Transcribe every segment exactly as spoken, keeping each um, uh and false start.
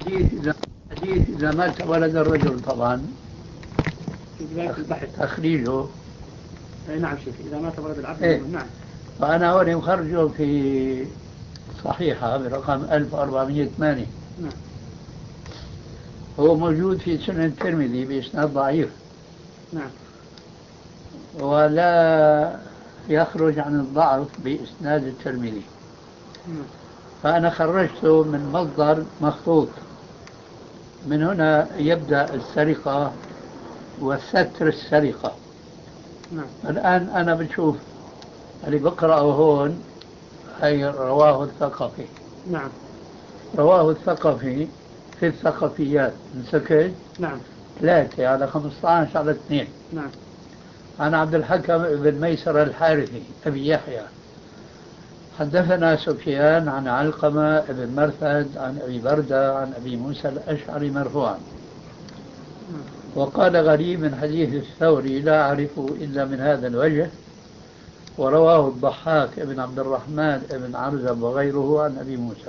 حديث إذا حديث إذا مات ولد الرجل طبعا في بداية البحث تخريجه. أي نعم شيخ، إذا مات ولد العبد إيه؟ نعم. فأنا هون مخرجه في صحيحة برقم ألف وأربعمائة وثمانية. نعم. هو موجود في سنن الترمذي بإسناد ضعيف. نعم. ولا يخرج عن الضعف بإسناد الترمذي. نعم. فأنا خرجته من مصدر مخطوط. من هنا يبدأ السرقة وستر السرقة. نعم. الآن أنا بشوف اللي بقرأه هون أي رواه الثقفي. نعم. رواه الثقفي في الثقفيات مسكت نعم. ثلاثة على خمسة عشر على اثنين. نعم. عن عبد الحكم بن ميسر الحارثي أبي يحيى حدثنا سفيان عن علقمة بن مرثد عن أبي بردة عن أبي موسى الأشعري مرفوعا. وقال غريب من حديث الثوري لا أعرفه إلا من هذا الوجه، ورواه الضحاك بن عبد الرحمن بن عرزب وغيره عن أبي موسى.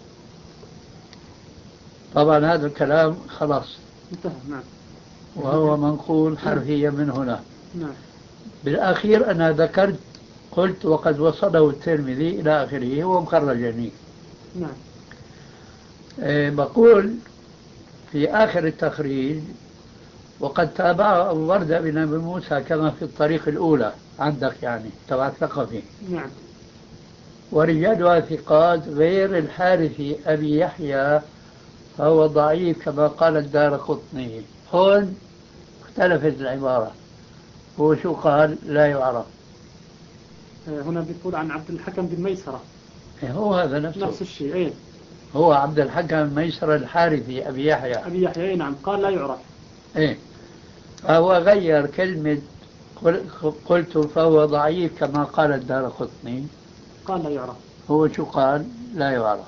طبعا هذا الكلام خلاص انتهى. نعم. وهو منقول حرفيا من هنا. نعم. بالأخير أنا ذكرت قلت وقد وصله الترمذي إلى آخره ومخرجني. نعم. أه بقول في آخر التخريج وقد تابعه أبو بردة بن أبي موسى كما في الطريق الأولى عندك يعني تبع الثقفي. نعم. ورجالها ثقات غير الحارثي أبي يحيى فهو ضعيف كما قال الدارقطني. هون اختلفت العبارة. هو شو قال؟ لا يعرف. هنا بيقول عن عبد الحكم بن ميسرة. هو هذا نفسه نفس الشيء. ايه هو عبد الحكم بن ميسر الحارثي أبي يحيى. أبي يحيى. ايه نعم. قال لا يعرف. ايه فهو غير كلمة قلت فهو ضعيف كما قال الدارقطني. قال لا يعرف. هو شو قال؟ لا يعرف.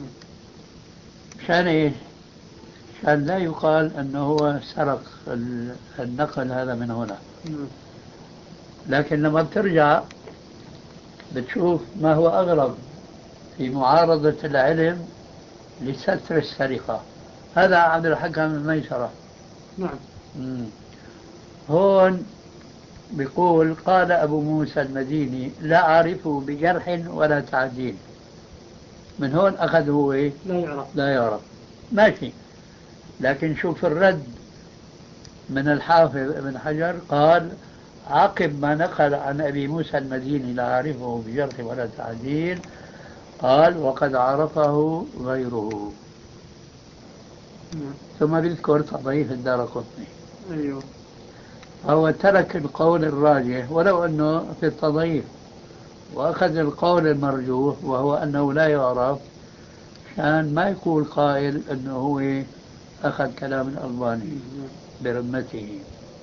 مشان ايش؟ مشان لا يقال انه هو سرق النقل هذا من هنا. لكن لما بترجع بتشوف ما هو أغرب في معارضة العلم لستر السرقة. هذا عبد الحكم الميسرة. نعم. مم. هون بيقول قال أبو موسى المديني لا أعرفه بجرح ولا تعديل. من هون أخذ هو إيه؟ لا يعرف. لا يعرف. ماشي. لكن شوف الرد من الحافظ ابن حجر قال عقب ما نقل عن أبي موسى المديني لا أعرفه بجرح ولا تعديل قال وقد عرفه غيره. نعم. ثم بيذكر تضعيف الدارقطني. أيوه. هو ترك القول الراجح ولو أنه في التضعيف وأخذ القول المرجوح وهو أنه لا يعرف عشان ما يقول قائل أنه هو أخذ كلام الألباني برمته.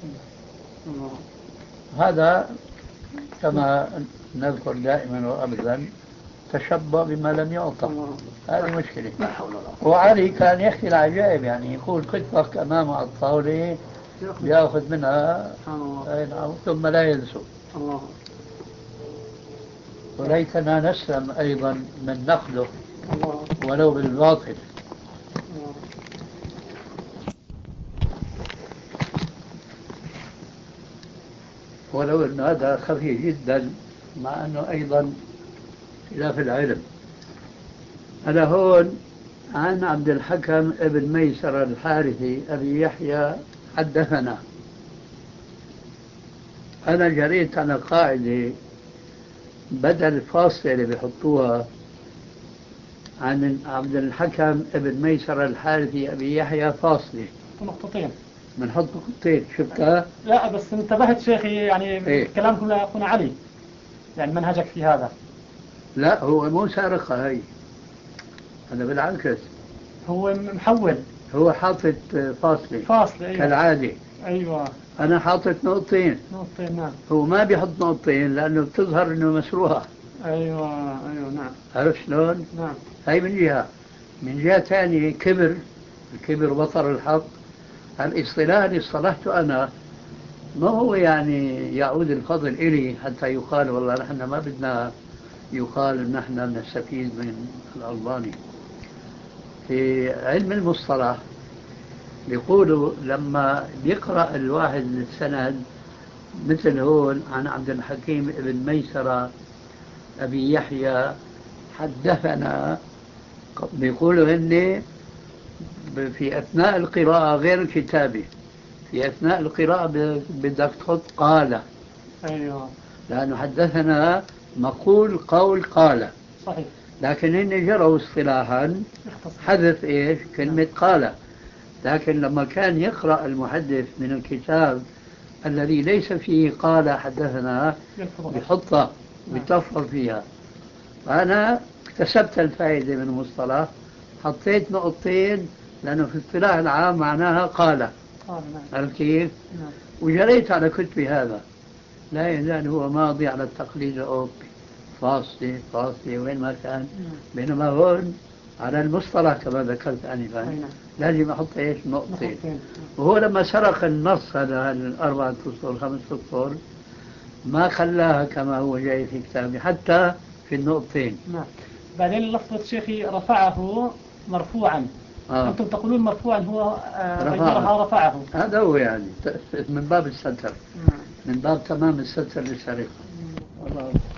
هذا كما نذكر دائما وأبدا تشبه بما لم يعطى. هذه مشكلة. وعلي كان يحكي العجائب يعني يقول كنت وقت أمامه على الطاولة يأخذ منها ثم لا ينسوا. الله. وليتنا نسلم أيضا من نقده ولو بالباطل. ولو أن هذا خفي جدا مع أنه أيضا خلاف العلم. أنا هون عن عبد الحكم ابن ميسر الحارثي أبي يحيى حدثنا. أنا جريت على قاعدة بدل فاصلة اللي بيحطوها عن عبد الحكم ابن ميسر الحارثي أبي يحيى فاصلة نقطتين بنحط نقطتين. شفتها؟ لا بس انتبهت شيخي يعني إيه؟ كلامكم لأخونا علي يعني منهجك في هذا. لا هو مو سارقة هاي. أنا بالعكس هو محول. هو حاطط فاصلة فاصلة. أيوة. كالعادة. أيوة. أنا حاطط نقطتين. نقطتين. نعم. هو ما بيحط نقطتين لأنه بتظهر إنه مسروها. أيوة. أيوة. نعم. عرفت شلون؟ نعم. هاي من جهة. من جهة ثانية كبر الكبر بطر الحق. الاصطلاح اللي اصطلحت أنا ما هو يعني يعود الفضل إلي حتى يقال والله نحن ما بدنا يقال نحن نستفيد من الألباني. في علم المصطلح بيقولوا لما بيقرأ الواحد السند مثل هون عن عبد الحكيم بن ميسرة أبي يحيى حدثنا، بيقولوا هن في أثناء القراءة غير الكتابة، في أثناء القراءة بدك تحط قال. أيوه. لأنه حدثنا مقول قول قال. صحيح. لكن هن جروا اصطلاحا حذف إيش كلمة قال. لكن لما كان يقرأ المحدث من الكتاب الذي ليس فيه قال حدثنا بحطها بتفضل فيها. فأنا اكتسبت الفائدة من المصطلح، حطيت نقطتين لأنه في الاصطلاح العام معناها قال. عرفت كيف؟ وجريت على كتبي هذا، لا يزال هو ماضي على التقليد الأوروبي، فاصلة فاصلة وين ما كان. بينما هون على المصطلح كما ذكرت آنفا لازم أحط إيش نقطتين. وهو لما سرق النص هذا الأربعة أسطر خمس أسطر ما خلاها كما هو جاي في كتابي حتى في النقطتين. نعم. بعدين لفظة شيخي رفعه مرفوعا. آه. أنتم تقولون مرفوعا، هو غيرها رفعه. هذا هو يعني من باب الستر، من باب تمام الستر للسرقة.